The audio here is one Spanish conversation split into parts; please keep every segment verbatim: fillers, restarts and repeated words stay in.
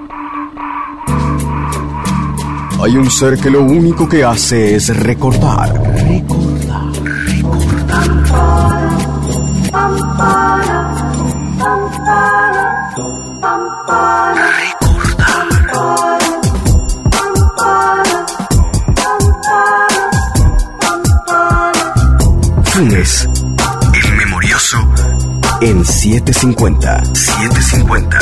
Hay un ser que lo único que hace es recordar, recordar, recordar. Funes, el memorioso, en setecientos cincuenta. setecientos cincuenta.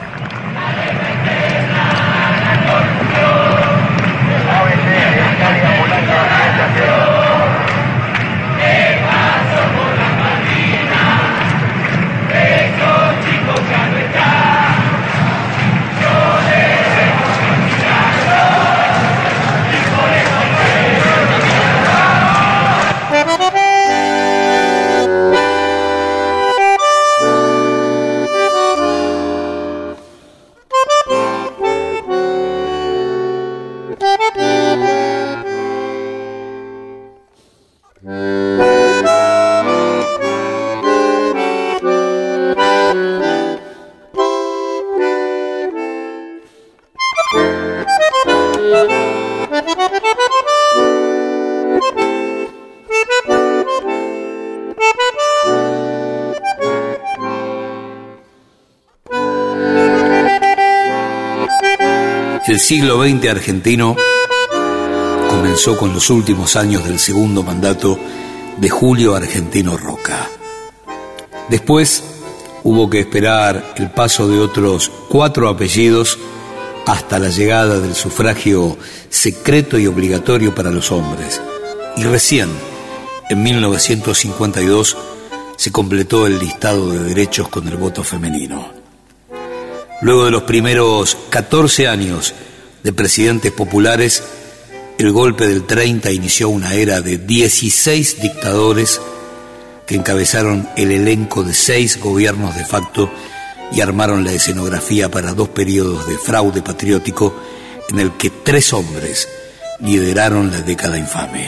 El siglo veinte argentino comenzó con los últimos años del segundo mandato de Julio Argentino Roca. Después hubo que esperar el paso de otros cuatro apellidos hasta la llegada del sufragio secreto y obligatorio para los hombres. Y recién, en mil novecientos cincuenta y dos, se completó el listado de derechos con el voto femenino. Luego de los primeros catorce años de presidentes populares, el golpe del treinta inició una era de dieciséis dictadores que encabezaron el elenco de seis gobiernos de facto y armaron la escenografía para dos periodos de fraude patriótico en el que tres hombres lideraron la década infame.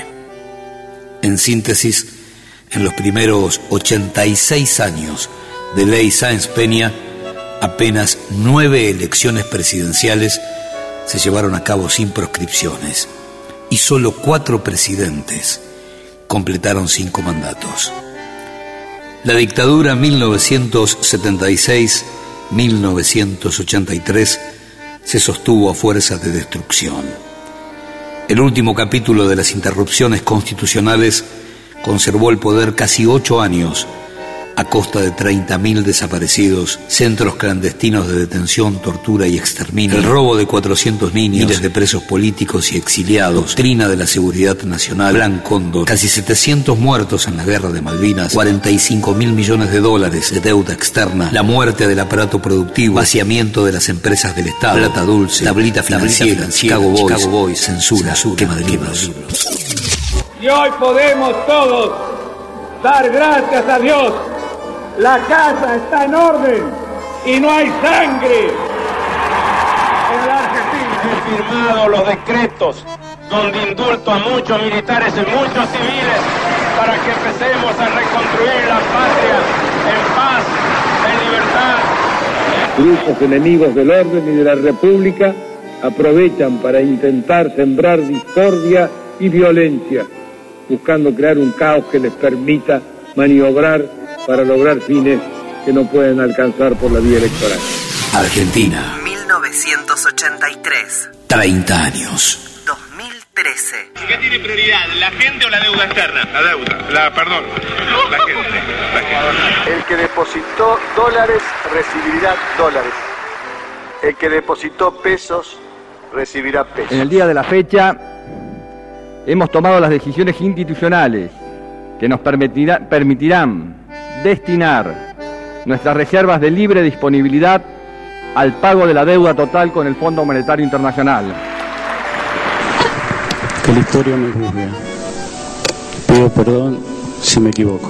En síntesis, en los primeros ochenta y seis años de ley Sáenz Peña, apenas nueve elecciones presidenciales se llevaron a cabo sin proscripciones y solo cuatro presidentes completaron cinco mandatos. La dictadura mil novecientos setenta y seis a mil novecientos ochenta y tres se sostuvo a fuerza de destrucción. El último capítulo de las interrupciones constitucionales conservó el poder casi ocho años a costa de treinta mil desaparecidos, centros clandestinos de detención, tortura y exterminio, el robo de cuatrocientos niños, miles de presos políticos y exiliados, doctrina de la seguridad nacional, Plan Cóndor, casi setecientos muertos en la guerra de Malvinas, cuarenta y cinco mil millones de dólares de deuda externa, la muerte del aparato productivo, vaciamiento de las empresas del Estado, plata dulce, tablita financiera, Chicago Boys, Chicago Boys censura, censura, quema de libros. Y hoy podemos todos dar gracias a Dios. La casa está en orden y no hay sangre en la Argentina. He firmado los decretos donde indulto a muchos militares y muchos civiles para que empecemos a reconstruir la patria en paz, en libertad. Grupos enemigos del orden y de la República aprovechan para intentar sembrar discordia y violencia, buscando crear un caos que les permita maniobrar para lograr fines que no pueden alcanzar por la vía electoral. Argentina. mil novecientos ochenta y tres. treinta años. dos mil trece. ¿Qué tiene prioridad, la gente o la deuda externa? La deuda, la, perdón, la gente, la gente. El que depositó dólares recibirá dólares. El que depositó pesos recibirá pesos. En el día de la fecha hemos tomado las decisiones institucionales que nos permitirá, permitirán destinar nuestras reservas de libre disponibilidad al pago de la deuda total con el Fondo Monetario Internacional. Que la historia me juzgue. Pido perdón si me equivoco.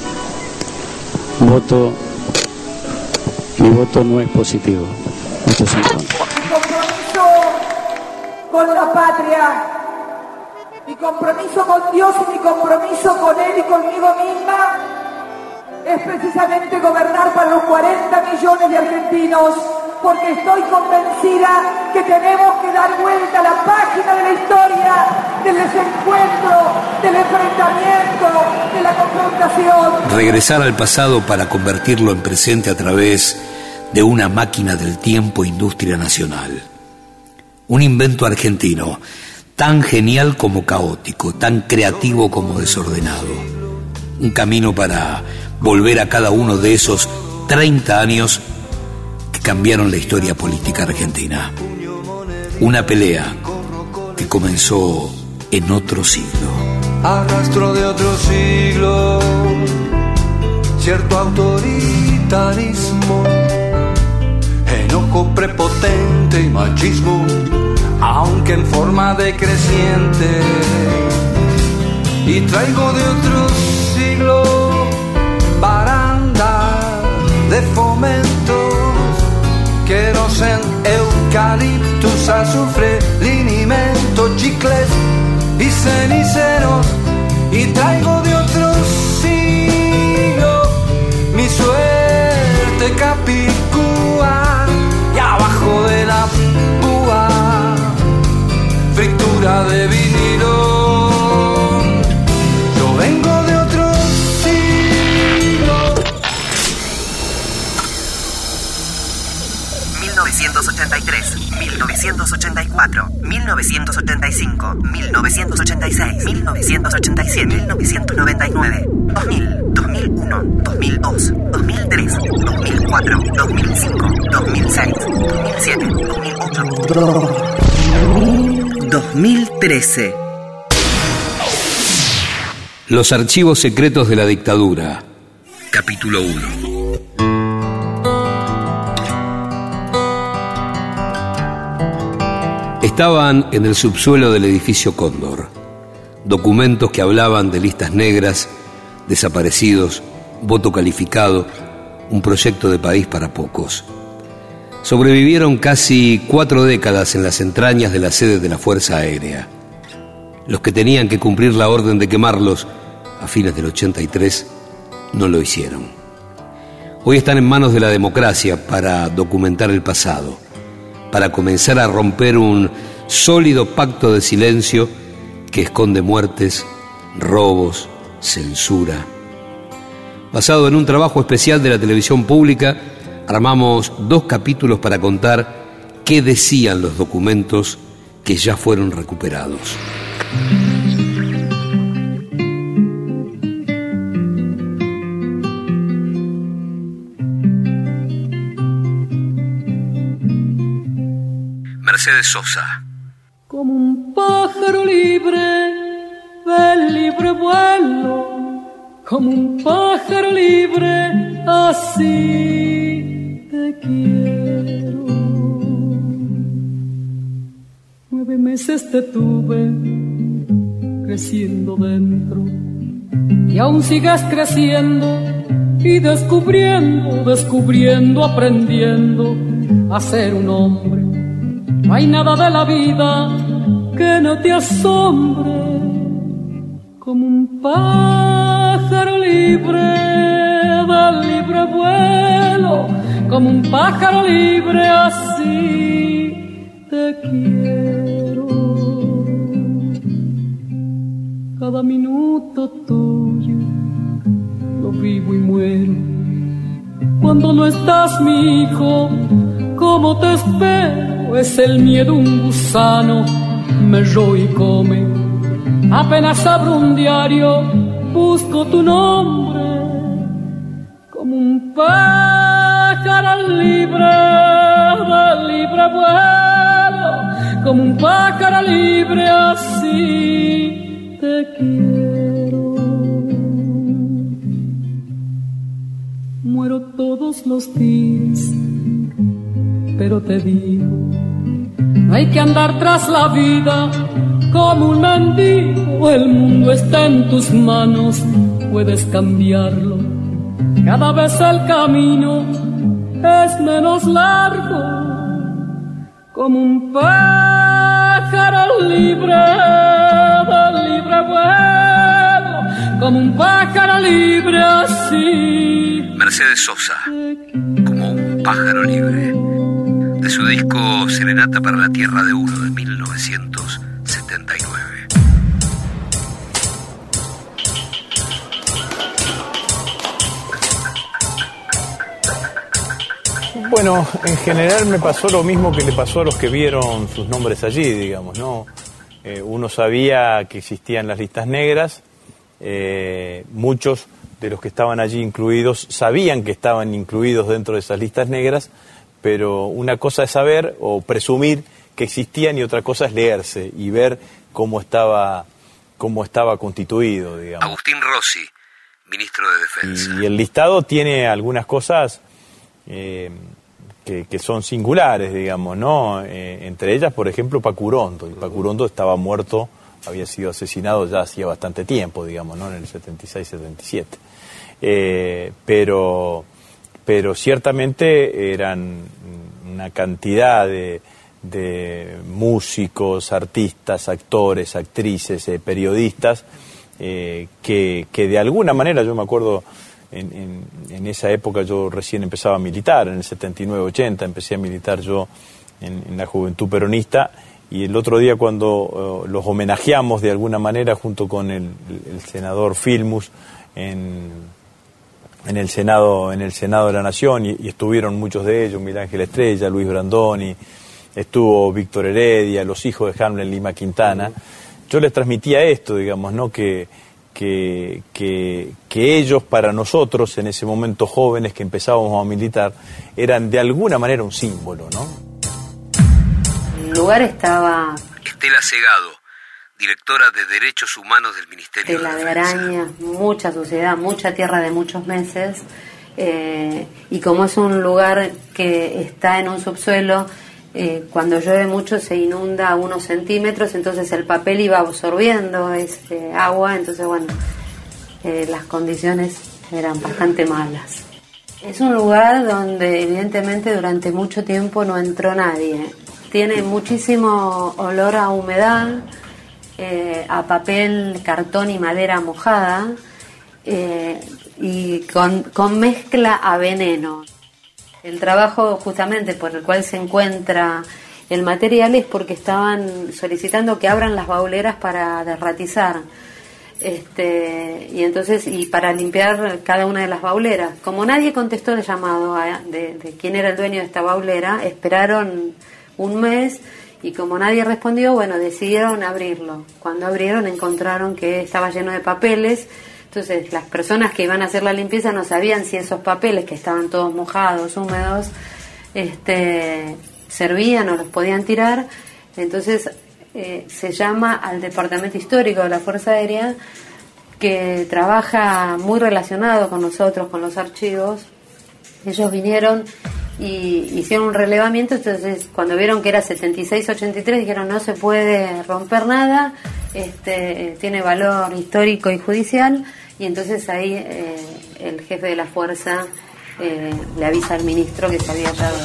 Voto, mi voto no es positivo. Voto es en contra. Mi compromiso con la patria, mi compromiso con Dios y mi compromiso con Él y conmigo misma es precisamente gobernar para los cuarenta millones de argentinos porque estoy convencida que tenemos que dar vuelta a la página de la historia, del desencuentro, del enfrentamiento, de la confrontación. Regresar al pasado para convertirlo en presente a través de una máquina del tiempo, industria nacional. Un invento argentino, tan genial como caótico, tan creativo como desordenado. Un camino para volver a cada uno de esos treinta años que cambiaron la historia política argentina. Una pelea que comenzó en otro siglo. A rastro de otro siglo, cierto autoritarismo, enojo prepotente y machismo, aunque en forma decreciente. Y traigo de otro siglo baranda de fomentos, querosen, eucaliptus, azufre, linimento, chicles y ceniceros. Y traigo de otro siglo mi suerte capicúa, y abajo de la púa fritura de vinilo. Yo vengo de otro siglo. mil novecientos ochenta y tres, mil novecientos ochenta y cuatro, mil novecientos ochenta y cinco, mil novecientos ochenta y seis, mil novecientos ochenta y siete, mil novecientos noventa y nueve, dos mil, dos mil uno, dos mil dos, dos mil tres, dos mil cuatro, dos mil cinco, dos mil seis, dos mil siete, dos mil ocho, dos mil trece. Los archivos secretos de la dictadura. Capítulo uno. Estaban en el subsuelo del edificio Cóndor. Documentos que hablaban de listas negras, desaparecidos, voto calificado, un proyecto de país para pocos. Sobrevivieron casi cuatro décadas en las entrañas de la sede de la Fuerza Aérea. Los que tenían que cumplir la orden de quemarlos a fines del ochenta y tres no lo hicieron. Hoy están en manos de la democracia para documentar el pasado, para comenzar a romper un sólido pacto de silencio que esconde muertes, robos, censura. Basado en un trabajo especial de la televisión pública, armamos dos capítulos para contar qué decían los documentos que ya fueron recuperados. Mercedes Sosa. Como un pájaro libre del libre vuelo, como un pájaro libre, así te quiero. Nueve meses te tuve creciendo dentro, y aún sigues creciendo y descubriendo, descubriendo, aprendiendo a ser un hombre. No hay nada de la vida que no te asombre, como un pájaro libre del libre vuelo, como un pájaro libre, así te quiero. Cada minuto tuyo lo vivo y muero. Cuando no estás, mi hijo, ¿cómo te espero? Es el miedo un gusano, me roe y come. Apenas abro un diario, busco tu nombre, como un pájaro libre del libre vuelo, como un pájaro libre, así te quiero. Muero todos los días, pero te digo, no hay que andar tras la vida como un mendigo. El mundo está en tus manos, puedes cambiarlo. Cada vez el camino es menos largo, como un pájaro libre del libre vuelo, como un pájaro libre, así. Mercedes Sosa, como un pájaro libre. de su disco Serenata para la Tierra de Uno de mil novecientos setenta y nueve. Bueno, en general me pasó lo mismo que le pasó a los que vieron sus nombres allí, digamos, ¿no? Eh, uno sabía que existían las listas negras, eh, muchos de los que estaban allí incluidos sabían que estaban incluidos dentro de esas listas negras, pero una cosa es saber o presumir que existían y otra cosa es leerse y ver cómo estaba, cómo estaba constituido, digamos. Agustín Rossi, ministro de Defensa. Y, y el listado tiene algunas cosas eh, que, que son singulares, digamos, ¿no? Eh, entre ellas, por ejemplo, Pacurondo. Y Pacurondo estaba muerto, había sido asesinado ya hacía bastante tiempo, digamos, ¿no? En el setenta y seis setenta y siete. Eh, pero, pero ciertamente eran una cantidad de, de músicos, artistas, actores, actrices, eh, periodistas, eh, que, que de alguna manera, yo me acuerdo, en, en, en esa época yo recién empezaba a militar, en el setenta y nueve ochenta empecé a militar yo en, en la Juventud Peronista, y el otro día cuando uh, los homenajeamos de alguna manera junto con el, el senador Filmus en, en el Senado en el Senado de la Nación, y, y estuvieron muchos de ellos, Miguel Ángel Estrella, Luis Brandoni, estuvo Víctor Heredia, los hijos de Hamlet Lima Quintana. Yo les transmitía esto, digamos, ¿no? Que, que, que, que ellos para nosotros, en ese momento jóvenes que empezábamos a militar, eran de alguna manera un símbolo, ¿no? El lugar estaba... Estela Segado, directora de Derechos Humanos del Ministerio Tela de de arañas, mucha suciedad, mucha tierra de muchos meses, eh, y como es un lugar que está en un subsuelo, eh, cuando llueve mucho se inunda a unos centímetros, entonces el papel iba absorbiendo ese agua, entonces bueno, eh, las condiciones eran bastante malas. Es un lugar donde evidentemente durante mucho tiempo no entró nadie. Tiene muchísimo olor a humedad, eh, a papel, cartón y madera mojada, eh, y con, con mezcla a veneno. El trabajo justamente por el cual se encuentra el material es porque estaban solicitando que abran las bauleras para derratizar. Este, y entonces y para limpiar cada una de las bauleras. Como nadie contestó el llamado a, de, de quién era el dueño de esta baulera, esperaron un mes y como nadie respondió, bueno, decidieron abrirlo. Cuando abrieron encontraron que estaba lleno de papeles, entonces las personas que iban a hacer la limpieza no sabían si esos papeles, que estaban todos mojados, húmedos, este, servían o los podían tirar. Entonces eh, se llama al Departamento Histórico de la Fuerza Aérea, que trabaja muy relacionado con nosotros, con los archivos. Ellos vinieron y hicieron un relevamiento, entonces cuando vieron que era setenta y seis ochenta y tres dijeron no se puede romper nada, este, tiene valor histórico y judicial, y entonces ahí eh, el jefe de la fuerza eh, le avisa al ministro que se había hallado.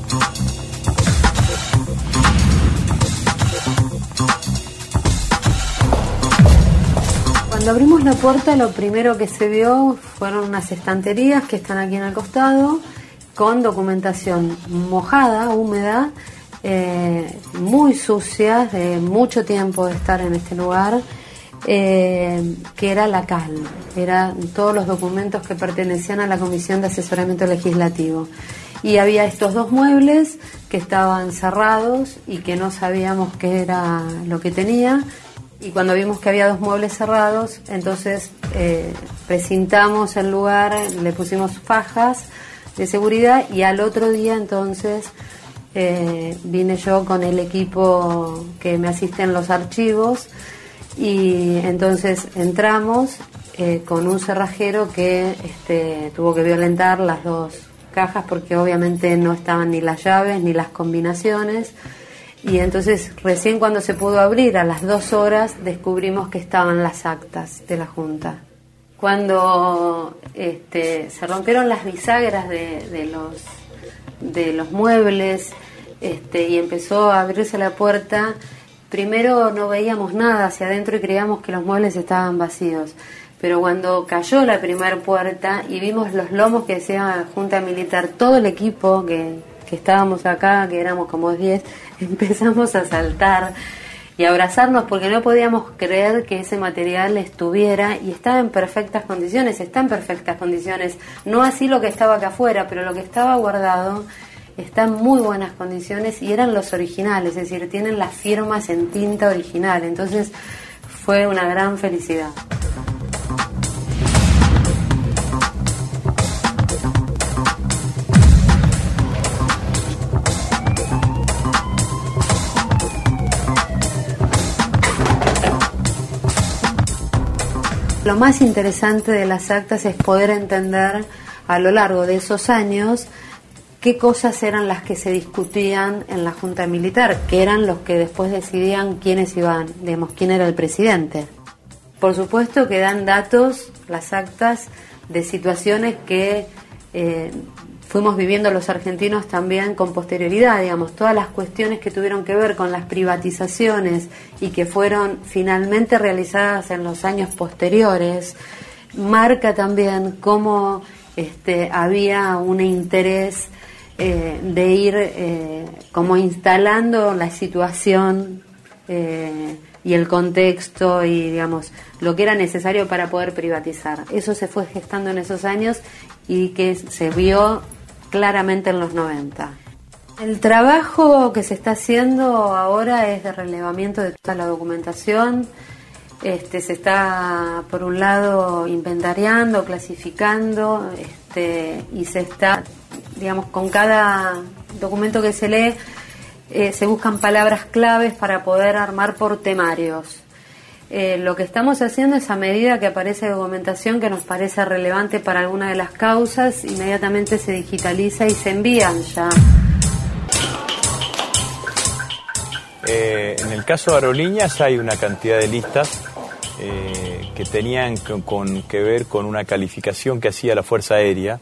Cuando abrimos la puerta, lo primero que se vio fueron unas estanterías que están aquí en el costado, con documentación mojada, húmeda, eh, muy sucia, de mucho tiempo de estar en este lugar, eh, que era la C A L, eran todos los documentos que pertenecían a la Comisión de Asesoramiento Legislativo. Y había estos dos muebles que estaban cerrados y que no sabíamos qué era lo que tenía. Y cuando vimos que había dos muebles cerrados, entonces eh, precintamos el lugar, le pusimos fajas de seguridad, y al otro día entonces eh, vine yo con el equipo que me asiste en los archivos, y entonces entramos eh, con un cerrajero que este, tuvo que violentar las dos cajas porque obviamente no estaban ni las llaves ni las combinaciones. Y entonces recién cuando se pudo abrir a las dos horas descubrimos que estaban las actas de la Junta. Cuando este, se rompieron las bisagras de, de, los, de los muebles este, y empezó a abrirse la puerta, primero no veíamos nada hacia adentro y creíamos que los muebles estaban vacíos. Pero cuando cayó la primera puerta y vimos los lomos que decía Junta Militar, todo el equipo que que estábamos acá, que éramos como diez, empezamos a saltar y a abrazarnos porque no podíamos creer que ese material estuviera y estaba en perfectas condiciones, está en perfectas condiciones, no así lo que estaba acá afuera, pero lo que estaba guardado está en muy buenas condiciones y eran los originales, es decir, tienen las firmas en tinta original, entonces fue una gran felicidad. Lo más interesante de las actas es poder entender a lo largo de esos años qué cosas eran las que se discutían en la Junta Militar, que eran los que después decidían quiénes iban, digamos, quién era el presidente. Por supuesto que dan datos, las actas, de situaciones que eh, fuimos viviendo los argentinos también con posterioridad, digamos, todas las cuestiones que tuvieron que ver con las privatizaciones y que fueron finalmente realizadas en los años posteriores, marca también cómo este, había un interés eh, de ir eh, como instalando la situación eh, y el contexto y, digamos, lo que era necesario para poder privatizar. Eso se fue gestando en esos años y que se vio claramente en los noventa. El trabajo que se está haciendo ahora es de relevamiento de toda la documentación. Este, se está, por un lado, inventariando, clasificando, este, y se está, digamos, con cada documento que se lee, eh, se buscan palabras claves para poder armar por temarios. Eh, lo que estamos haciendo es, a medida que aparece documentación que nos parece relevante para alguna de las causas, inmediatamente se digitaliza y se envían ya. Eh, en el caso de Aerolíneas hay una cantidad de listas eh, que tenían con, con, que ver con una calificación que hacía la Fuerza Aérea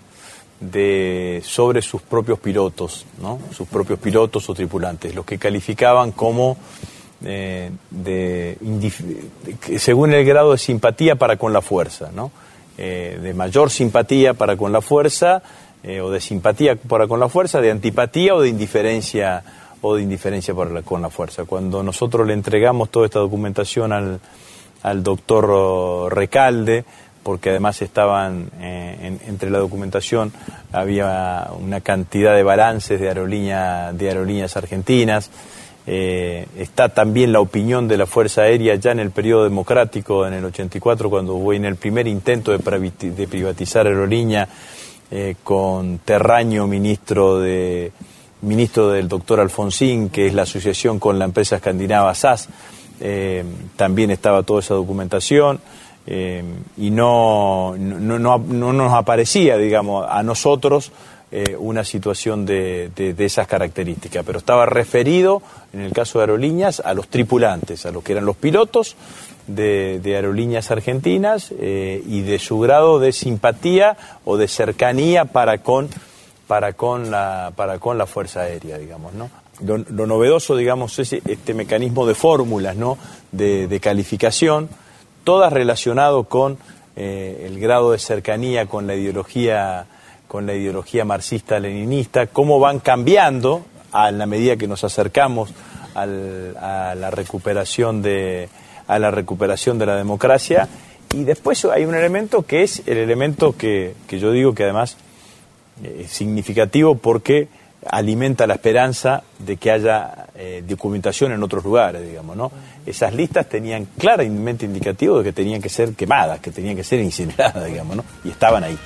de, sobre sus propios pilotos, ¿no? Sus propios pilotos o tripulantes, los que calificaban como Eh, de, de, según el grado de simpatía para con la fuerza, ¿no? Eh, de mayor simpatía para con la fuerza eh, o de simpatía para con la fuerza, de antipatía o de indiferencia o de indiferencia para la, con la fuerza. Cuando nosotros le entregamos toda esta documentación al, al doctor Recalde, porque además estaban eh, en, entre la documentación había una cantidad de balances de aerolíneas de aerolíneas argentinas. Eh, está también la opinión de la Fuerza Aérea ya en el periodo democrático, en el ochenta y cuatro, cuando hubo en el primer intento de, de privatizar Aerolínea, eh, con Terraño, ministro de ministro del doctor Alfonsín, que es la asociación con la empresa escandinava S A S, eh, también estaba toda esa documentación, eh, y no, no, no, no nos aparecía, digamos, a nosotros Eh, una situación de, de, de esas características, pero estaba referido, en el caso de Aerolíneas, a los tripulantes, a los que eran los pilotos de, de Aerolíneas Argentinas eh, y de su grado de simpatía o de cercanía para con, para con, la, para con la Fuerza Aérea, digamos, ¿no? Lo, lo novedoso, digamos, es este mecanismo de fórmulas, ¿no? de, de calificación, todas relacionado con eh, el grado de cercanía con la ideología con la ideología marxista-leninista, cómo van cambiando a la medida que nos acercamos al, a la recuperación de a la recuperación de la democracia. Y después hay un elemento que es el elemento que, que yo digo que además es significativo porque alimenta la esperanza de que haya eh, documentación en otros lugares, digamos, ¿no? Esas listas tenían claramente indicativo de que tenían que ser quemadas, que tenían que ser incineradas, digamos, ¿no? Y estaban ahí.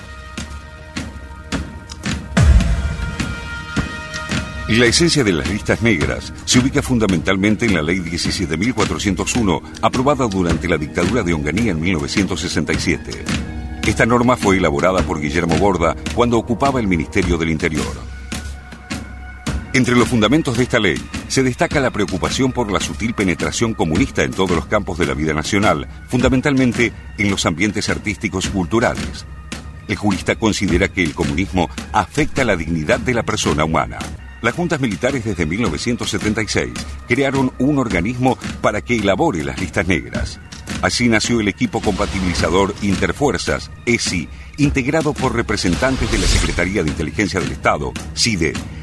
La esencia de las listas negras se ubica fundamentalmente en la Ley diecisiete mil cuatrocientos uno, aprobada durante la dictadura de Onganía en mil novecientos sesenta y siete. Esta norma fue elaborada por Guillermo Borda cuando ocupaba el Ministerio del Interior. Entre los fundamentos de esta ley se destaca la preocupación por la sutil penetración comunista en todos los campos de la vida nacional, fundamentalmente en los ambientes artísticos y culturales. El jurista considera que el comunismo afecta la dignidad de la persona humana. Las juntas militares desde mil novecientos setenta y seis crearon un organismo para que elabore las listas negras. Así nació el equipo compatibilizador Interfuerzas, E S I, integrado por representantes de la Secretaría de Inteligencia del Estado, C I D E,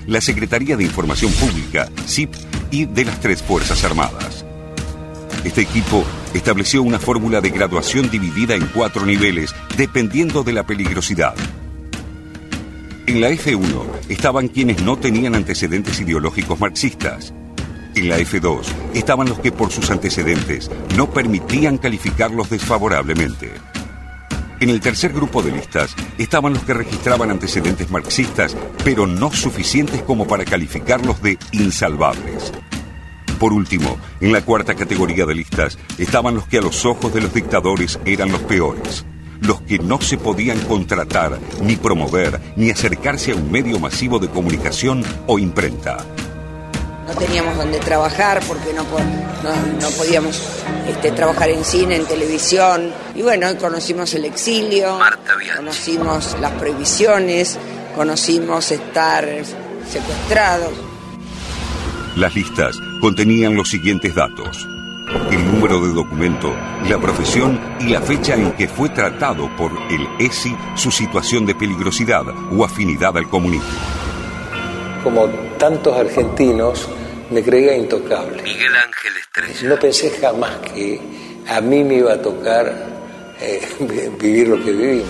la Secretaría de Información Pública, S I P, y de las tres Fuerzas Armadas. Este equipo estableció una fórmula de graduación dividida en cuatro niveles, dependiendo de la peligrosidad. En la F uno estaban quienes no tenían antecedentes ideológicos marxistas. En la F dos estaban los que por sus antecedentes no permitían calificarlos desfavorablemente. En el tercer grupo de listas estaban los que registraban antecedentes marxistas, pero no suficientes como para calificarlos de insalvables. Por último, en la cuarta categoría de listas estaban los que a los ojos de los dictadores eran los peores, los que no se podían contratar, ni promover, ni acercarse a un medio masivo de comunicación o imprenta. No teníamos donde trabajar porque no, no, no podíamos este, trabajar en cine, en televisión. Y bueno, conocimos el exilio, conocimos las prohibiciones, conocimos estar secuestrados. Las listas contenían los siguientes datos: el número de documento, la profesión y la fecha en que fue tratado por el E S I su situación de peligrosidad o afinidad al comunismo. Como tantos argentinos, me creía intocable. Miguel Ángel Estrella. No pensé jamás que a mí me iba a tocar eh, vivir lo que vivimos.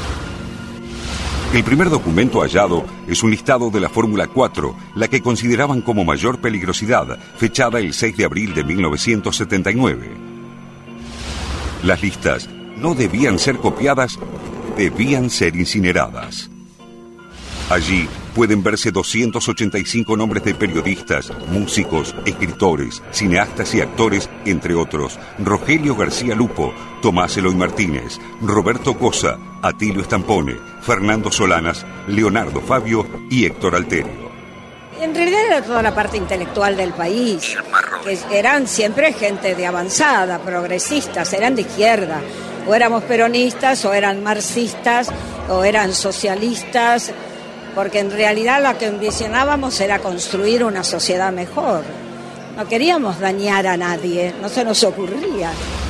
El primer documento hallado es un listado de la Fórmula cuatro, la que consideraban como mayor peligrosidad, fechada el seis de abril de mil novecientos setenta y nueve. Las listas no debían ser copiadas, debían ser incineradas. Allí pueden verse doscientos ochenta y cinco nombres de periodistas, músicos, escritores, cineastas y actores, entre otros: Rogelio García Lupo, Tomás Eloy Martínez, Roberto Cosa, Atilio Stampone, Fernando Solanas, Leonardo Fabio y Héctor Alterio. En realidad era toda la parte intelectual del país, que eran siempre gente de avanzada, progresistas, eran de izquierda, o éramos peronistas, o eran marxistas, o eran socialistas, porque en realidad lo que envisionábamos era construir una sociedad mejor. No queríamos dañar a nadie, no se nos ocurría.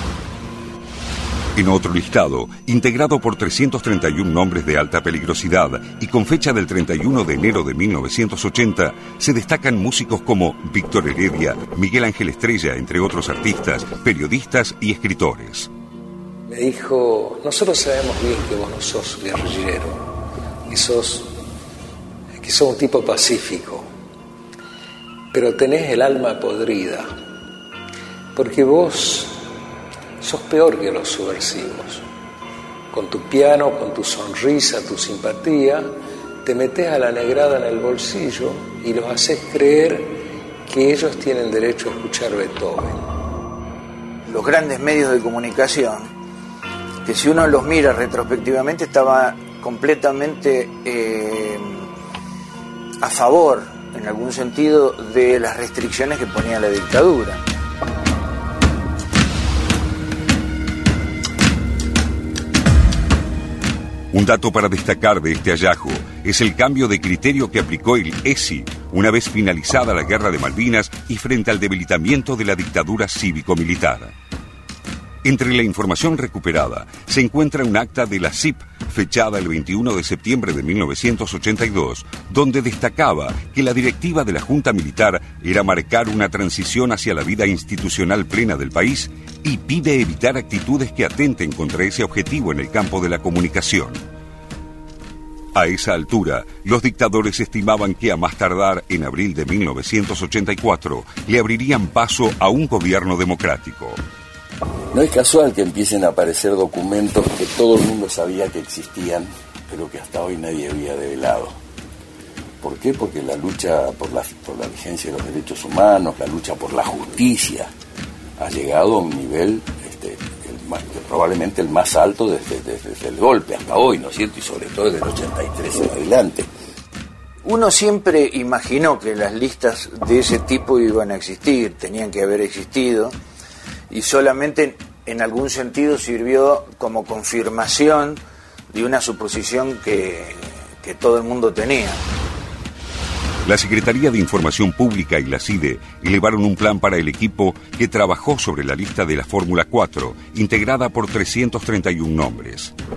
En otro listado, integrado por trescientos treinta y un nombres de alta peligrosidad y con fecha del treinta y uno de enero de mil novecientos ochenta, se destacan músicos como Víctor Heredia, Miguel Ángel Estrella, entre otros artistas, periodistas y escritores. Me dijo: nosotros sabemos bien que vos no sos guerrillero, que sos, que sos un tipo pacífico, pero tenés el alma podrida, porque vos sos peor que los subversivos. Con tu piano, con tu sonrisa, tu simpatía, te metés a la negrada en el bolsillo y los haces creer que ellos tienen derecho a escuchar Beethoven. Los grandes medios de comunicación, que si uno los mira retrospectivamente, estaba completamente eh, a favor, en algún sentido, de las restricciones que ponía la dictadura. Un dato para destacar de este hallazgo es el cambio de criterio que aplicó el E S I una vez finalizada la Guerra de Malvinas y frente al debilitamiento de la dictadura cívico-militar. Entre la información recuperada se encuentra un acta de la S I P fechada el veintiuno de septiembre de mil novecientos ochenta y dos, donde destacaba que la directiva de la Junta Militar era marcar una transición hacia la vida institucional plena del país y pide evitar actitudes que atenten contra ese objetivo en el campo de la comunicación. A esa altura, los dictadores estimaban que a más tardar en abril de mil novecientos ochenta y cuatro le abrirían paso a un gobierno democrático. No es casual que empiecen a aparecer documentos que todo el mundo sabía que existían, pero que hasta hoy nadie había develado. ¿Por qué? Porque la lucha por la, por la vigencia de los derechos humanos, la lucha por la justicia, ha llegado a un nivel este, el más, probablemente el más alto desde, desde, desde el golpe hasta hoy, ¿no es cierto? Y sobre todo desde el ochenta y tres en adelante. Uno siempre imaginó que las listas de ese tipo iban a existir, tenían que haber existido, y solamente en algún sentido sirvió como confirmación de una suposición que, que todo el mundo tenía. La Secretaría de Información Pública y la C I D E elevaron un plan para el equipo que trabajó sobre la lista de la Fórmula cuatro, integrada por trescientos treinta y un nombres.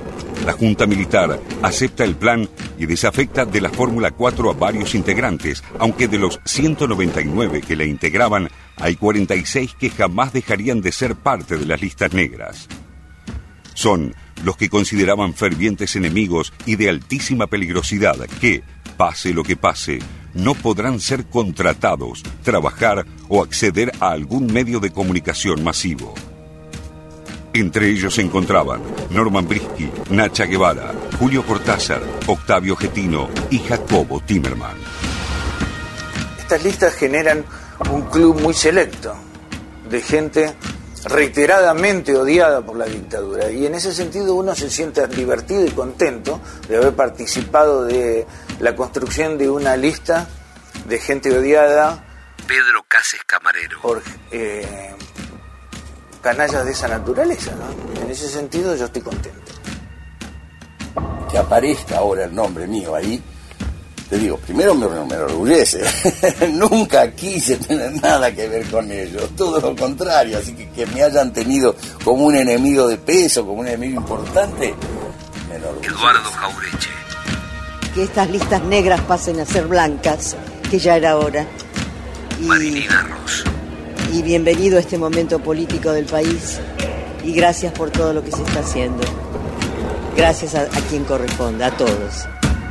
La Junta Militar acepta el plan y desafecta de la Fórmula cuatro a varios integrantes, aunque de los ciento noventa y nueve que la integraban, hay cuarenta y seis que jamás dejarían de ser parte de las listas negras. Son los que consideraban fervientes enemigos y de altísima peligrosidad que, pase lo que pase, no podrán ser contratados, trabajar o acceder a algún medio de comunicación masivo. Entre ellos se encontraban Norman Brisky, Nacha Guevara, Julio Cortázar, Octavio Getino y Jacobo Timerman. Estas listas generan un club muy selecto de gente reiteradamente odiada por la dictadura, y en ese sentido uno se siente divertido y contento de haber participado de la construcción de una lista de gente odiada. Pedro Cases Camarero. Por eh, canallas de esa naturaleza, ¿no? En ese sentido yo estoy contento. Que aparezca ahora el nombre mío ahí, te digo, primero me, me enorgullece. Nunca quise tener nada que ver con ellos, todo lo contrario, así que que me hayan tenido como un enemigo de peso, como un enemigo importante, me enorgullece. Eduardo Jaureche. Que estas listas negras pasen a ser blancas, que ya era hora. Y, Marilina Ross. Y bienvenido a este momento político del país, y gracias por todo lo que se está haciendo. Gracias a, a quien corresponda, a todos.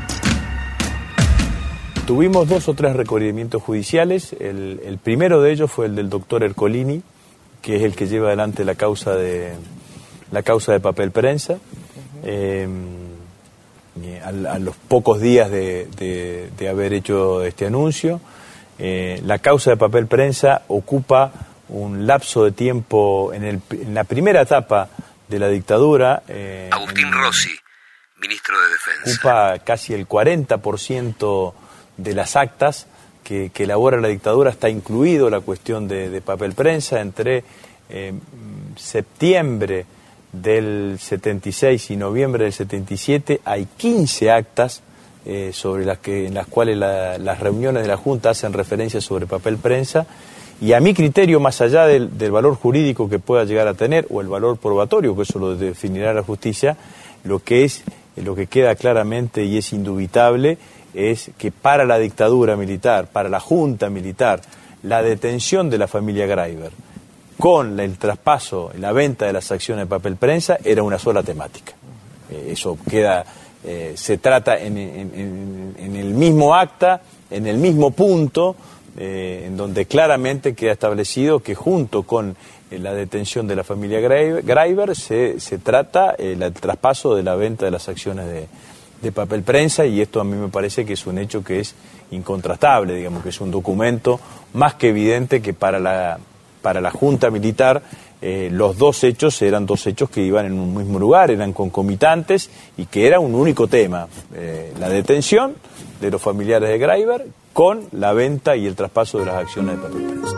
Tuvimos dos o tres requerimientos judiciales. El, el primero de ellos fue el del doctor Ercolini, que es el que lleva adelante la causa de la causa de Papel Prensa. Eh, a, a los pocos días de, de, de haber hecho este anuncio, eh, la causa de Papel Prensa ocupa un lapso de tiempo en, el, en la primera etapa de la dictadura. Eh, Agustín Rossi, ministro de Defensa. Ocupa casi el cuarenta por ciento de las actas que, que elabora la dictadura. Está incluido la cuestión de, de Papel Prensa. Entre eh, septiembre del setenta y seis y noviembre del setenta y siete hay quince actas eh, sobre las que en las cuales la, las reuniones de la Junta hacen referencia sobre Papel Prensa, y a mi criterio, más allá del, del valor jurídico que pueda llegar a tener o el valor probatorio, que eso lo definirá la justicia, lo que es lo que queda claramente y es indubitable es que para la dictadura militar, para la Junta militar, la detención de la familia Greiber con el traspaso, la venta de las acciones de Papel Prensa era una sola temática. Eh, eso queda, eh, se trata en, en, en, en el mismo acta, en el mismo punto, eh, en donde claramente queda establecido que junto con eh, la detención de la familia Greiber se, se trata el, el traspaso de la venta de las acciones de de Papel Prensa, y esto a mí me parece que es un hecho que es incontrastable, digamos, que es un documento más que evidente que para la, para la Junta Militar eh, los dos hechos eran dos hechos que iban en un mismo lugar, eran concomitantes, y que era un único tema, eh, la detención de los familiares de Greiber con la venta y el traspaso de las acciones de Papel Prensa.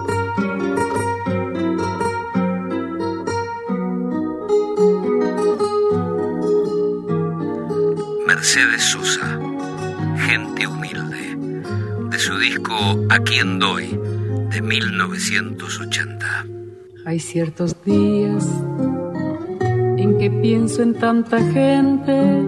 Mercedes Sosa, Gente Humilde, de su disco A Quién Doy, de mil novecientos ochenta. Hay ciertos días en que pienso en tanta gente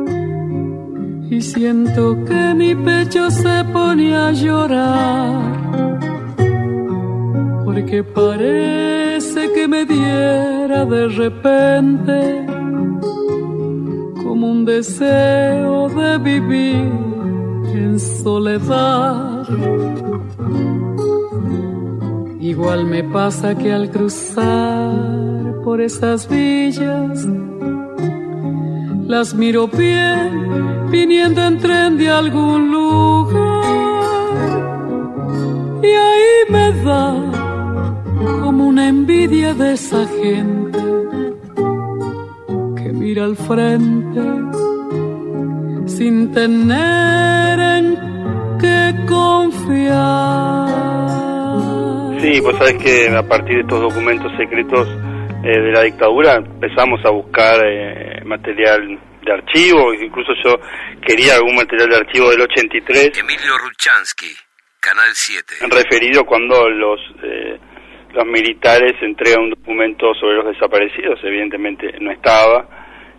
y siento que mi pecho se pone a llorar, porque parece que me diera de repente como un deseo de vivir en soledad. Igual me pasa que al cruzar por esas villas las miro bien viniendo en tren de algún lugar, y ahí me da como una envidia de esa gente que mira al frente sin tener en qué confiar. Sí, pues sabes que a partir de estos documentos secretos eh, de la dictadura empezamos a buscar eh, material de archivo, incluso yo quería algún material de archivo del ochenta y tres. Emilio Ruchansky, Canal siete. Referido cuando los eh, los militares entregan un documento sobre los desaparecidos, evidentemente no estaba,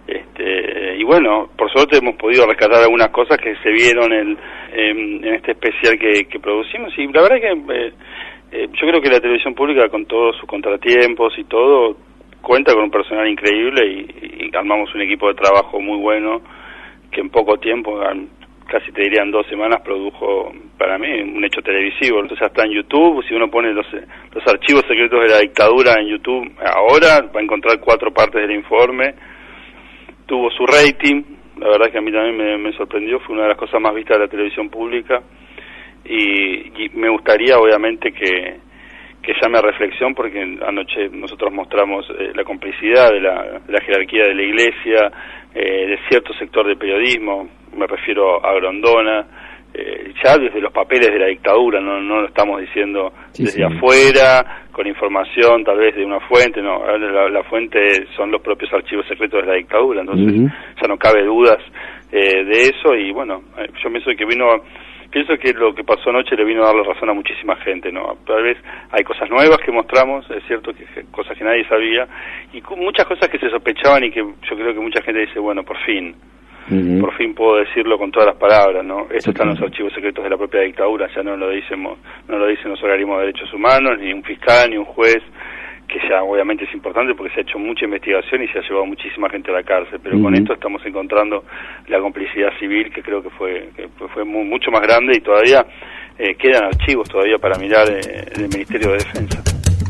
Este, y bueno, por suerte hemos podido rescatar algunas cosas que se vieron en, en, en este especial que, que producimos, y la verdad es que eh, eh, yo creo que la televisión pública, con todos sus contratiempos y todo, cuenta con un personal increíble, y, y armamos un equipo de trabajo muy bueno que en poco tiempo, casi te diría en dos semanas, produjo para mí un hecho televisivo. Entonces ya está en YouTube. Si uno pone los, los archivos secretos de la dictadura en YouTube ahora, va a encontrar cuatro partes del informe. Tuvo su rating, la verdad es que a mí también me, me sorprendió, fue una de las cosas más vistas de la televisión pública, y, y me gustaría obviamente que, que llame a reflexión, porque anoche nosotros mostramos eh, la complicidad de la, de la jerarquía de la Iglesia, eh, de cierto sector del periodismo, me refiero a Grondona, eh, ya desde los papeles de la dictadura, no, no lo estamos diciendo sí, desde sí. afuera, con información tal vez de una fuente, no, la, la fuente son los propios archivos secretos de la dictadura, entonces uh-huh. ya no cabe dudas eh, de eso, y bueno, eh, yo pienso que vino, pienso que lo que pasó anoche le vino a darle razón a muchísima gente, ¿no? Tal vez hay cosas nuevas que mostramos, es cierto que cosas que nadie sabía, y muchas cosas que se sospechaban y que yo creo que mucha gente dice, bueno, por fin, Uh-huh. por fin puedo decirlo con todas las palabras, ¿no? Esto está en los archivos secretos de la propia dictadura, ya no lo decimos, no lo dicen los organismos de derechos humanos, ni un fiscal, ni un juez, que ya obviamente es importante porque se ha hecho mucha investigación y se ha llevado muchísima gente a la cárcel, pero uh-huh. con esto estamos encontrando la complicidad civil, que creo que fue que fue muy, mucho más grande, y todavía eh, quedan archivos todavía para mirar eh, en el Ministerio de Defensa.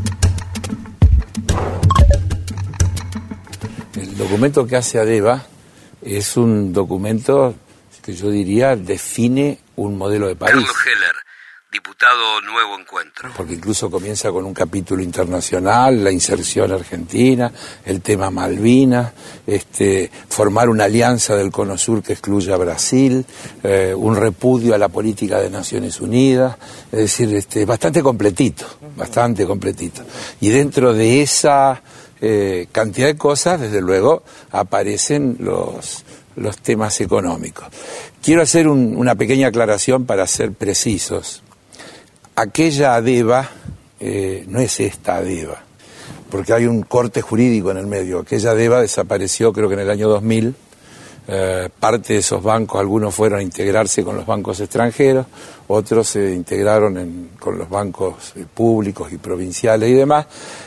El documento que hace ADEBA es un documento que yo diría define un modelo de país. Carlos Heller, diputado Nuevo Encuentro. Porque incluso comienza con un capítulo internacional, la inserción argentina, el tema Malvinas, este, formar una alianza del Cono Sur que excluya a Brasil, eh, un repudio a la política de Naciones Unidas, es decir, este, bastante completito, bastante completito. Y dentro de esa Eh, cantidad de cosas, desde luego, aparecen los, los temas económicos. Quiero hacer un, una pequeña aclaración para ser precisos. Aquella ADEBA eh, no es esta ADEBA, porque hay un corte jurídico en el medio. Aquella ADEBA desapareció creo que en el año dos mil, eh, parte de esos bancos, algunos fueron a integrarse con los bancos extranjeros, otros se integraron en, con los bancos eh, públicos y provinciales y demás.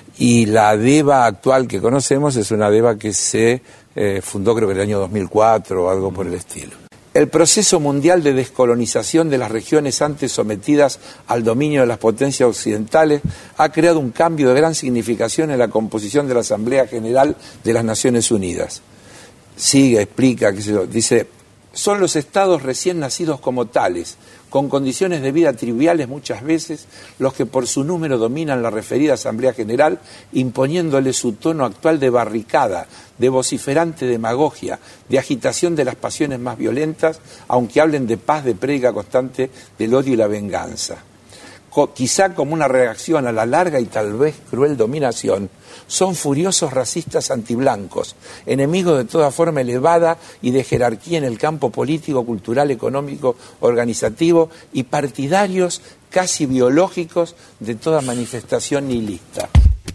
Y la ADEBA actual que conocemos es una ADEBA que se eh, fundó creo que en el año dos mil cuatro o algo por el estilo. El proceso mundial de descolonización de las regiones antes sometidas al dominio de las potencias occidentales ha creado un cambio de gran significación en la composición de la Asamblea General de las Naciones Unidas. Sigue, explica, qué sé yo, dice, son los estados recién nacidos como tales, con condiciones de vida triviales muchas veces, los que por su número dominan la referida Asamblea General, imponiéndole su tono actual de barricada, de vociferante demagogia, de agitación de las pasiones más violentas, aunque hablen de paz, de prédica constante del odio y la venganza. Co- quizá como una reacción a la larga y tal vez cruel dominación, son furiosos racistas antiblancos, enemigos de toda forma elevada y de jerarquía en el campo político, cultural, económico, organizativo, y partidarios casi biológicos de toda manifestación nihilista.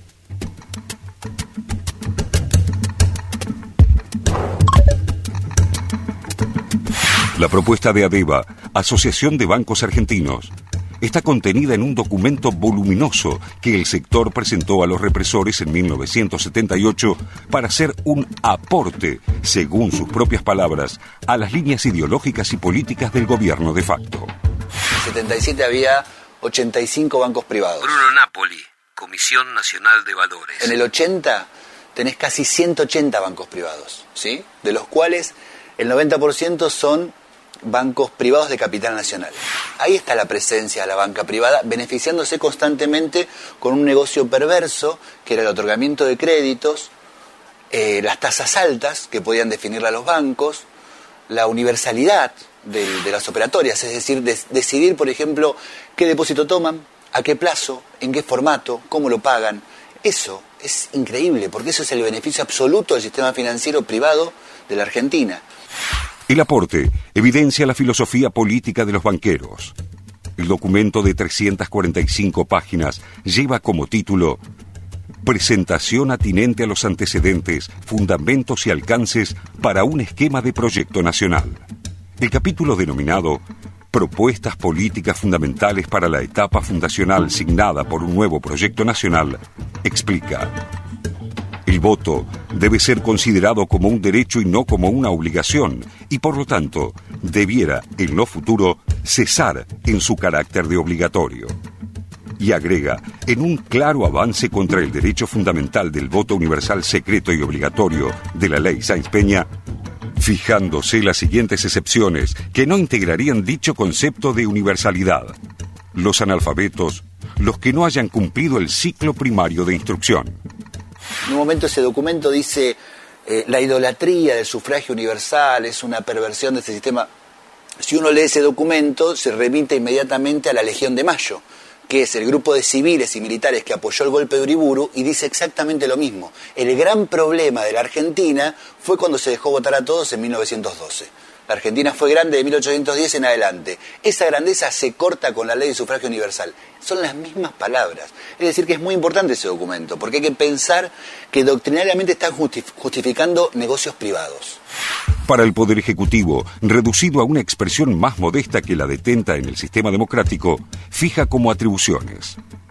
La propuesta de ADEBA, Asociación de Bancos Argentinos, está contenida en un documento voluminoso que el sector presentó a los represores en mil novecientos setenta y ocho para hacer un aporte, según sus propias palabras, a las líneas ideológicas y políticas del gobierno de facto. En el setenta y siete había ochenta y cinco bancos privados. Bruno Napoli, Comisión Nacional de Valores. En el ochenta tenés casi ciento ochenta bancos privados, ¿sí? De los cuales el noventa por ciento son bancos privados de capital nacional. Ahí está la presencia de la banca privada, beneficiándose constantemente con un negocio perverso, que era el otorgamiento de créditos, eh, las tasas altas que podían definirla los bancos, la universalidad de, de las operatorias, es decir, de, decidir, por ejemplo, qué depósito toman, a qué plazo, en qué formato, cómo lo pagan. Eso es increíble, porque eso es el beneficio absoluto del sistema financiero privado de la Argentina. El aporte evidencia la filosofía política de los banqueros. El documento de trescientas cuarenta y cinco páginas lleva como título presentación atinente a los antecedentes, fundamentos y alcances para un esquema de proyecto nacional. El capítulo denominado Propuestas políticas fundamentales para la etapa fundacional signada por un nuevo proyecto nacional explica: el voto debe ser considerado como un derecho y no como una obligación, y por lo tanto debiera, en lo futuro, cesar en su carácter de obligatorio. Y agrega, en un claro avance contra el derecho fundamental del voto universal secreto y obligatorio de la ley Sáenz-Peña, fijándose las siguientes excepciones que no integrarían dicho concepto de universalidad: los analfabetos, los que no hayan cumplido el ciclo primario de instrucción. En un momento ese documento dice eh, la idolatría del sufragio universal es una perversión de este sistema. Si uno lee ese documento, se remite inmediatamente a la Legión de Mayo, que es el grupo de civiles y militares que apoyó el golpe de Uriburu, y dice exactamente lo mismo. El gran problema de la Argentina fue cuando se dejó votar a todos en mil novecientos doce. La Argentina fue grande de mil ochocientos diez en adelante. Esa grandeza se corta con la ley de sufragio universal. Son las mismas palabras. Es decir, que es muy importante ese documento, porque hay que pensar que doctrinariamente están justificando negocios privados. Para el Poder Ejecutivo, reducido a una expresión más modesta que la detenta en el sistema democrático, fija como atribuciones: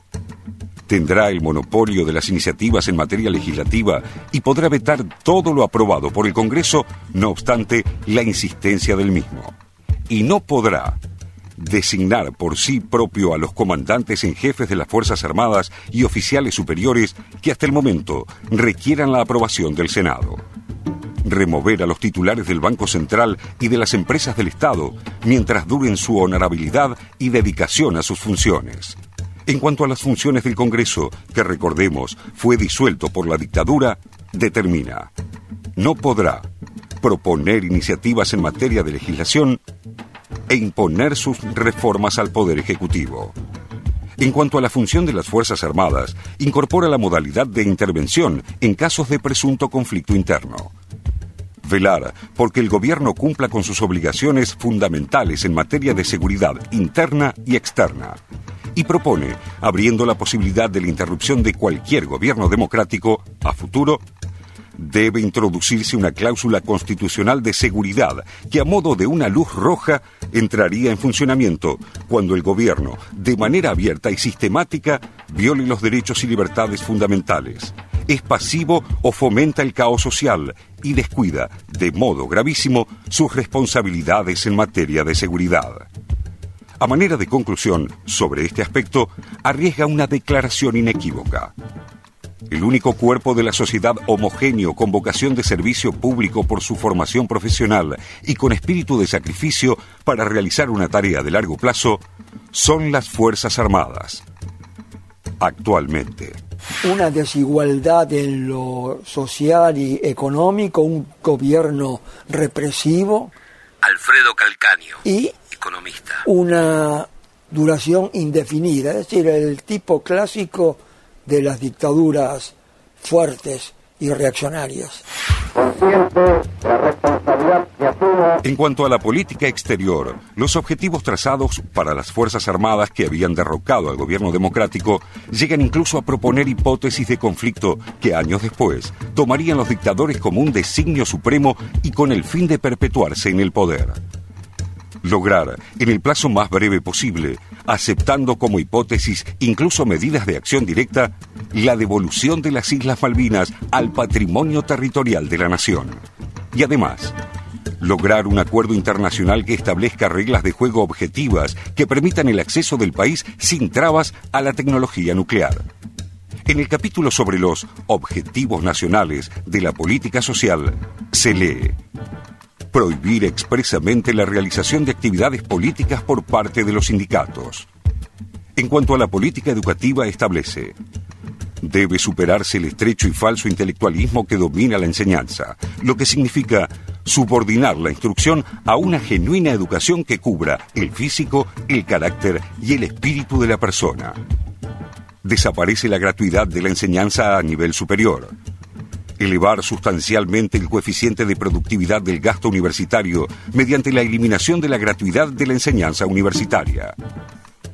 tendrá el monopolio de las iniciativas en materia legislativa y podrá vetar todo lo aprobado por el Congreso, no obstante la insistencia del mismo. Y no podrá designar por sí propio a los comandantes en jefes de las Fuerzas Armadas y oficiales superiores que hasta el momento requieran la aprobación del Senado. Remover a los titulares del Banco Central y de las empresas del Estado mientras duren su honorabilidad y dedicación a sus funciones. En cuanto a las funciones del Congreso, que recordemos fue disuelto por la dictadura, determina: no podrá proponer iniciativas en materia de legislación e imponer sus reformas al Poder Ejecutivo. En cuanto a la función de las Fuerzas Armadas, incorpora la modalidad de intervención en casos de presunto conflicto interno. Velar porque el gobierno cumpla con sus obligaciones fundamentales en materia de seguridad interna y externa. Y propone, abriendo la posibilidad de la interrupción de cualquier gobierno democrático a futuro, debe introducirse una cláusula constitucional de seguridad que a modo de una luz roja entraría en funcionamiento cuando el gobierno, de manera abierta y sistemática, viole los derechos y libertades fundamentales, es pasivo o fomenta el caos social y descuida, de modo gravísimo, sus responsabilidades en materia de seguridad. A manera de conclusión sobre este aspecto, arriesga una declaración inequívoca: el único cuerpo de la sociedad homogéneo con vocación de servicio público por su formación profesional y con espíritu de sacrificio para realizar una tarea de largo plazo son las Fuerzas Armadas. Actualmente, una desigualdad en lo social y económico, un gobierno represivo. Alfredo Calcaño, y economista. Una duración indefinida, es decir, el tipo clásico de las dictaduras fuertes y reaccionarias. En cuanto a la política exterior, los objetivos trazados para las Fuerzas Armadas que habían derrocado al gobierno democrático llegan incluso a proponer hipótesis de conflicto que años después tomarían los dictadores como un designio supremo y con el fin de perpetuarse en el poder. Lograr, en el plazo más breve posible, aceptando como hipótesis incluso medidas de acción directa, la devolución de las Islas Malvinas al patrimonio territorial de la nación. Y además, lograr un acuerdo internacional que establezca reglas de juego objetivas que permitan el acceso del país sin trabas a la tecnología nuclear. En el capítulo sobre los objetivos nacionales de la política social, se lee: prohibir expresamente la realización de actividades políticas por parte de los sindicatos. En cuanto a la política educativa, establece: debe superarse el estrecho y falso intelectualismo que domina la enseñanza, lo que significa subordinar la instrucción a una genuina educación que cubra el físico, el carácter y el espíritu de la persona. Desaparece la gratuidad de la enseñanza a nivel superior. Elevar sustancialmente el coeficiente de productividad del gasto universitario mediante la eliminación de la gratuidad de la enseñanza universitaria.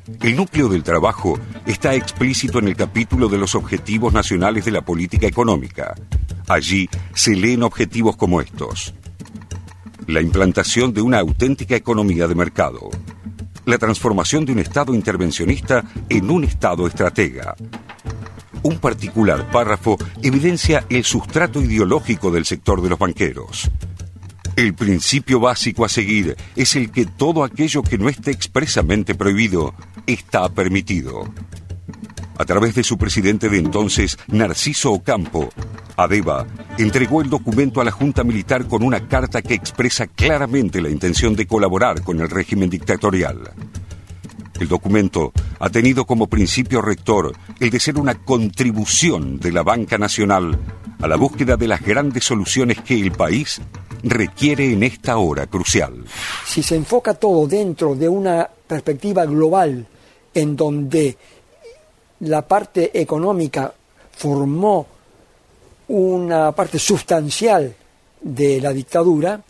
El núcleo del trabajo está explícito en el capítulo de los Objetivos Nacionales de la Política Económica. Allí se leen objetivos como estos: la implantación de una auténtica economía de mercado, la transformación de un Estado intervencionista en un Estado estratega. Un particular párrafo evidencia el sustrato ideológico del sector de los banqueros. El principio básico a seguir es el que todo aquello que no esté expresamente prohibido está permitido. A través de su presidente de entonces, Narciso Ocampo, Adeba entregó el documento a la Junta Militar con una carta que expresa claramente la intención de colaborar con el régimen dictatorial. El documento ha tenido como principio rector el de ser una contribución de la banca nacional a la búsqueda de las grandes soluciones que el país requiere en esta hora crucial. Si se enfoca todo dentro de una perspectiva global en donde la parte económica formó una parte sustancial de la dictadura,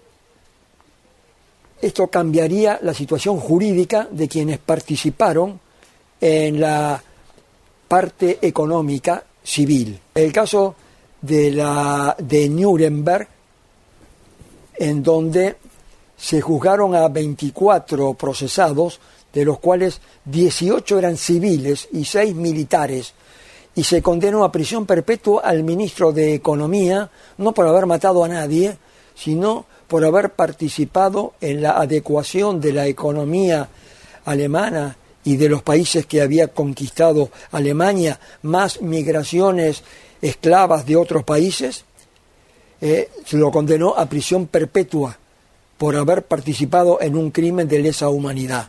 esto cambiaría la situación jurídica de quienes participaron en la parte económica civil. El caso de la de Nuremberg, en donde se juzgaron a veinticuatro procesados, de los cuales dieciocho eran civiles y seis militares, y se condenó a prisión perpetua al ministro de Economía, no por haber matado a nadie, sino por haber participado en la adecuación de la economía alemana y de los países que había conquistado Alemania, más migraciones esclavas de otros países. Eh, se lo condenó a prisión perpetua por haber participado en un crimen de lesa humanidad.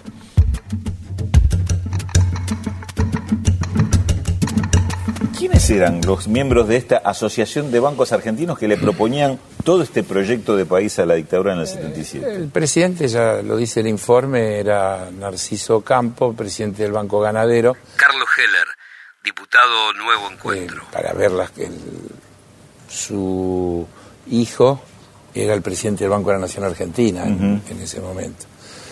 ¿Quiénes eran los miembros de esta asociación de bancos argentinos que le proponían todo este proyecto de país a la dictadura en el setenta y siete? El presidente, ya lo dice el informe, era Narciso Ocampo, presidente del Banco Ganadero. Carlos Heller, diputado Nuevo Encuentro. Eh, para verlas que el, su hijo era el presidente del Banco de la Nación Argentina uh-huh. en, en ese momento.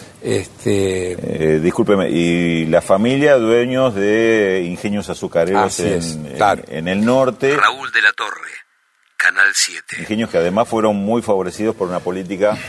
Este, eh, discúlpeme, y la familia dueños de ingenios azucareros en, es, claro. en, en el norte. Raúl de la Torre, Canal siete. Ingenios que además fueron muy favorecidos por una política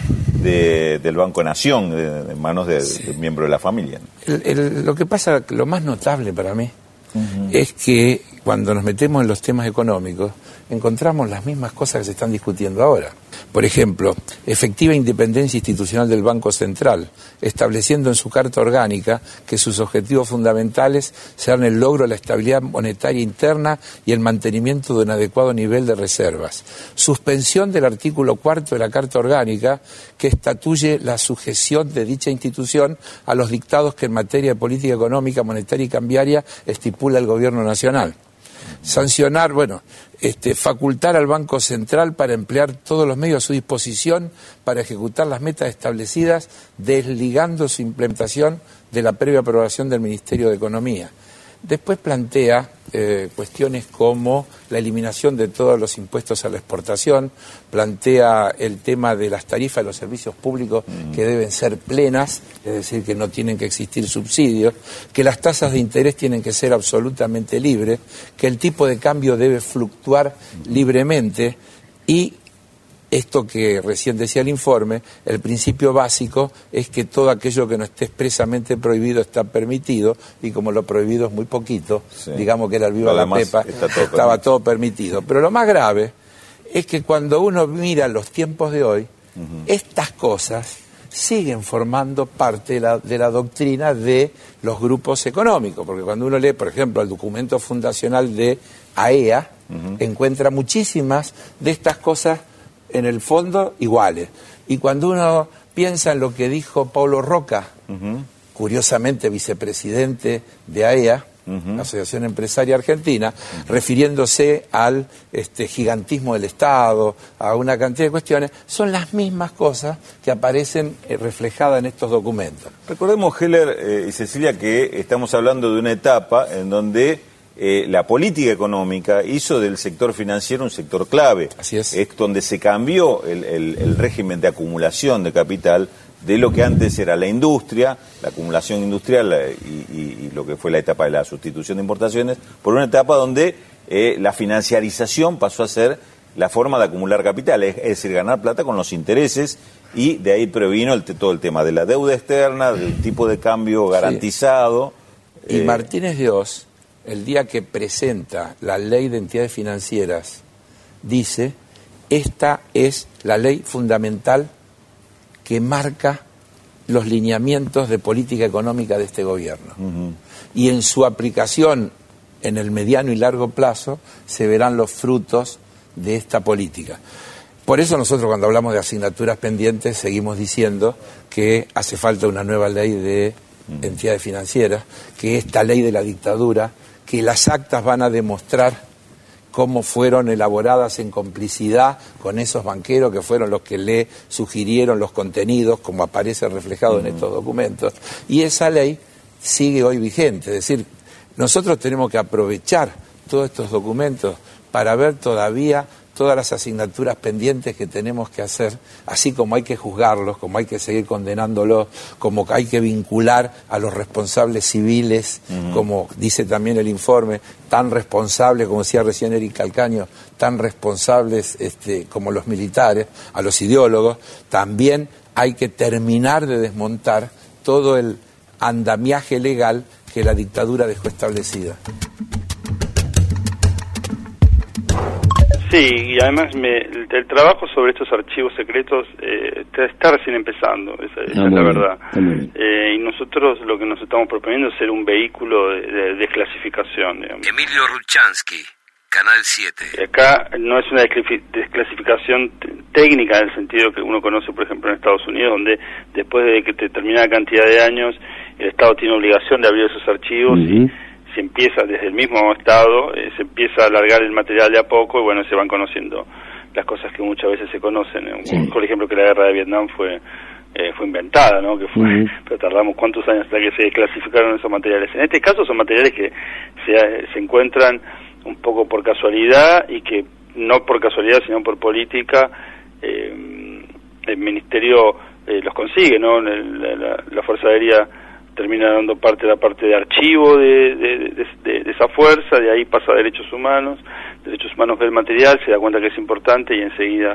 de, del Banco Nación, de, en manos de, sí. de miembros de la familia. El, el, lo que pasa, lo más notable para mí, uh-huh. es que cuando nos metemos en los temas económicos, encontramos las mismas cosas que se están discutiendo ahora. Por ejemplo, efectiva independencia institucional del Banco Central, estableciendo en su Carta Orgánica que sus objetivos fundamentales serán el logro de la estabilidad monetaria interna y el mantenimiento de un adecuado nivel de reservas. Suspensión del artículo cuarto de la Carta Orgánica, que estatuye la sujeción de dicha institución a los dictados que en materia de política económica, monetaria y cambiaria estipula el Gobierno Nacional. Sancionar, bueno, este, facultar al Banco Central para emplear todos los medios a su disposición para ejecutar las metas establecidas, desligando su implementación de la previa aprobación del Ministerio de Economía. Después plantea eh, cuestiones como la eliminación de todos los impuestos a la exportación, plantea el tema de las tarifas de los servicios públicos mm. que deben ser plenas, es decir, que no tienen que existir subsidios, que las tasas de interés tienen que ser absolutamente libres, que el tipo de cambio debe fluctuar mm. libremente y esto que recién decía el informe, el principio básico es que todo aquello que no esté expresamente prohibido está permitido, y como lo prohibido es muy poquito, sí. digamos que era el viva la pepa, está todo estaba permitido. todo permitido. Pero lo más grave es que cuando uno mira los tiempos de hoy, uh-huh. estas cosas siguen formando parte de la, de la doctrina de los grupos económicos, porque cuando uno lee, por ejemplo, el documento fundacional de A E A, uh-huh. encuentra muchísimas de estas cosas en el fondo iguales. Y cuando uno piensa en lo que dijo Paulo Roca, uh-huh. curiosamente vicepresidente de A E A, uh-huh. la Asociación Empresaria Argentina, uh-huh. refiriéndose al este, gigantismo del Estado, a una cantidad de cuestiones, son las mismas cosas que aparecen eh, reflejadas en estos documentos. Recordemos, Heller eh, y Cecilia, que estamos hablando de una etapa en donde Eh, la política económica hizo del sector financiero un sector clave. Así es. Es donde se cambió el, el, el régimen de acumulación de capital de lo que antes era la industria, la acumulación industrial eh, y, y, y lo que fue la etapa de la sustitución de importaciones, por una etapa donde eh, la financiarización pasó a ser la forma de acumular capital, es, es decir, ganar plata con los intereses, y de ahí provino el, todo el tema de la deuda externa, del tipo de cambio garantizado. Sí. Y eh, Martínez de Oz, el día que presenta la ley de entidades financieras, dice, esta es la ley fundamental que marca los lineamientos de política económica de este gobierno. Uh-huh. Y en su aplicación en el mediano y largo plazo se verán los frutos de esta política. Por eso nosotros cuando hablamos de asignaturas pendientes seguimos diciendo que hace falta una nueva ley de uh-huh. entidades financieras, que esta ley de la dictadura, que las actas van a demostrar cómo fueron elaboradas en complicidad con esos banqueros que fueron los que le sugirieron los contenidos, como aparece reflejado uh-huh. en estos documentos. Y esa ley sigue hoy vigente. Es decir, nosotros tenemos que aprovechar todos estos documentos para ver todavía todas las asignaturas pendientes que tenemos que hacer, así como hay que juzgarlos, como hay que seguir condenándolos, como hay que vincular a los responsables civiles, uh-huh. como dice también el informe, tan responsables, como decía recién Eric Calcaño, tan responsables este, como los militares, a los ideólogos. También hay que terminar de desmontar todo el andamiaje legal que la dictadura dejó establecida. Sí, y además me, el, el trabajo sobre estos archivos secretos eh, está recién empezando, esa, esa es la verdad. Eh, y nosotros lo que nos estamos proponiendo es ser un vehículo de, de desclasificación. Digamos. Emilio Ruchansky, Canal siete. Y acá no es una desclasificación t- técnica en el sentido que uno conoce, por ejemplo, en Estados Unidos, donde después de que determinada cantidad de años el Estado tiene obligación de abrir esos archivos uh-huh. y se empieza desde el mismo Estado, eh, se empieza a alargar el material de a poco y bueno, se van conociendo las cosas que muchas veces se conocen. Sí. Por ejemplo, que la guerra de Vietnam fue eh, fue inventada, ¿no? Que fue, uh-huh. pero tardamos cuántos años hasta que se desclasificaron esos materiales. En este caso son materiales que se, se encuentran un poco por casualidad y que no por casualidad sino por política eh, el Ministerio eh, los consigue, ¿no? La, la, la Fuerza Aérea termina dando parte de la parte de archivo de, de, de, de, de esa fuerza, de ahí pasa a derechos humanos, derechos humanos ve el material, se da cuenta que es importante y enseguida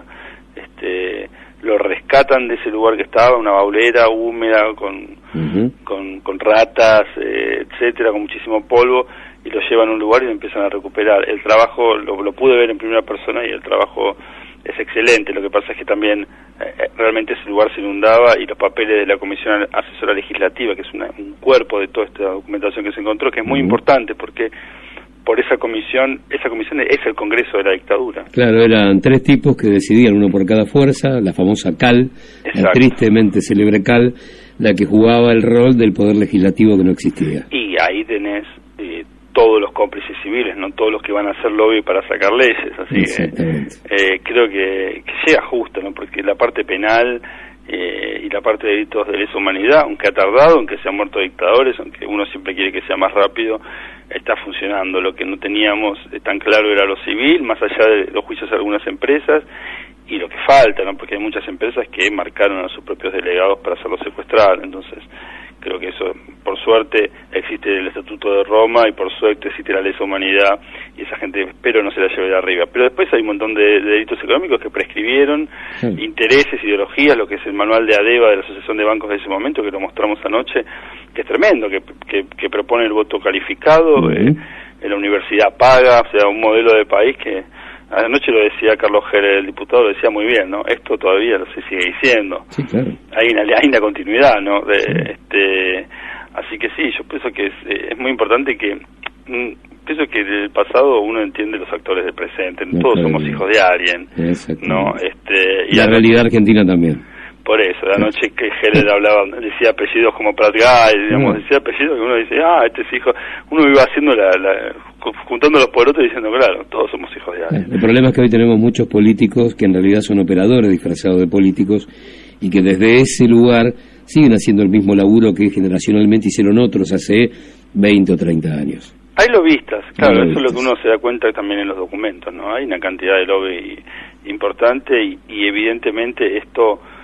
este, lo rescatan de ese lugar que estaba, una baulera húmeda con, uh-huh. con, con ratas, eh, etcétera, con muchísimo polvo, y lo llevan a un lugar y lo empiezan a recuperar. El trabajo lo, lo pude ver en primera persona y el trabajo es excelente. Lo que pasa es que también eh, realmente ese lugar se inundaba y los papeles de la Comisión Asesora Legislativa, que es una, un cuerpo de toda esta documentación que se encontró, que es muy uh-huh. importante porque por esa comisión, esa comisión es el Congreso de la dictadura. Claro, eran tres tipos que decidían, uno por cada fuerza, la famosa C A L, exacto. La tristemente célebre C A L, la que jugaba el rol del poder legislativo que no existía. Y ahí tenés eh, todos los cómplices civiles, no todos los que van a hacer lobby para sacar leyes, así que eh, creo que, que llega justo, ¿no? Porque la parte penal eh, y la parte de delitos de lesa humanidad, aunque ha tardado, aunque se han muerto dictadores, aunque uno siempre quiere que sea más rápido, está funcionando. Lo que no teníamos tan claro era lo civil, más allá de los juicios de algunas empresas, y lo que falta, ¿no? Porque hay muchas empresas que marcaron a sus propios delegados para hacerlos secuestrar, entonces creo que eso, por suerte, existe el Estatuto de Roma y por suerte existe la lesa humanidad y esa gente espero no se la lleve de arriba. Pero después hay un montón de, de delitos económicos que prescribieron, sí. intereses, ideologías, lo que es el manual de ADEBA de la Asociación de Bancos de ese momento, que lo mostramos anoche, que es tremendo, que, que, que propone el voto calificado, uh-huh. eh, en la universidad paga, o sea, un modelo de país que anoche lo decía Carlos Jerez, el diputado, lo decía muy bien, ¿no? Esto todavía lo se sigue diciendo. Sí, claro. Hay una, hay una continuidad, ¿no? De, sí. este, así que sí, yo pienso que es, es muy importante que... Mm, pienso que del pasado uno entiende los actores del presente. No, todos somos hijos de alguien, ¿no? Este, y la realidad noche, argentina también. Por eso, la noche que Jerez hablaba, decía apellidos como Prat Gay, digamos, no. decía apellidos que uno dice, ah, este es hijo... Uno iba haciendo la... la juntándolos por otro y diciendo, claro, todos somos hijos de alguien. El problema es que hoy tenemos muchos políticos que en realidad son operadores disfrazados de políticos y que desde ese lugar siguen haciendo el mismo laburo que generacionalmente hicieron otros hace veinte o treinta años. Hay lobistas, claro, Hay eso lobistas. Es lo que uno se da cuenta también en los documentos, ¿no? Hay una cantidad de lobby importante y, y evidentemente esto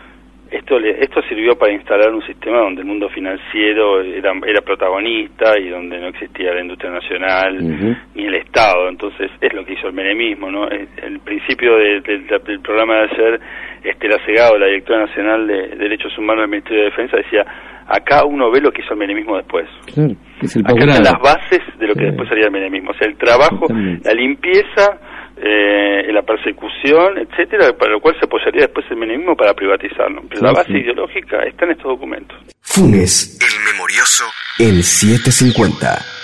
esto le, esto sirvió para instalar un sistema donde el mundo financiero era, era protagonista y donde no existía la industria nacional uh-huh. ni el Estado. Entonces es lo que hizo el menemismo, ¿no? El, el principio de, de, de, del programa de ayer, Estela Segado, la directora nacional de Derechos Humanos del Ministerio de Defensa, decía: acá uno ve lo que hizo el menemismo después. Claro, es el acá están las bases de lo que sí. después sería el menemismo. O sea, el trabajo, la limpieza, eh, la persecución, etcétera, para lo cual se apoyaría después el menemismo para privatizarlo. Pero sí, la base sí. ideológica está en estos documentos. Funes, el memorioso, en setecientos cincuenta.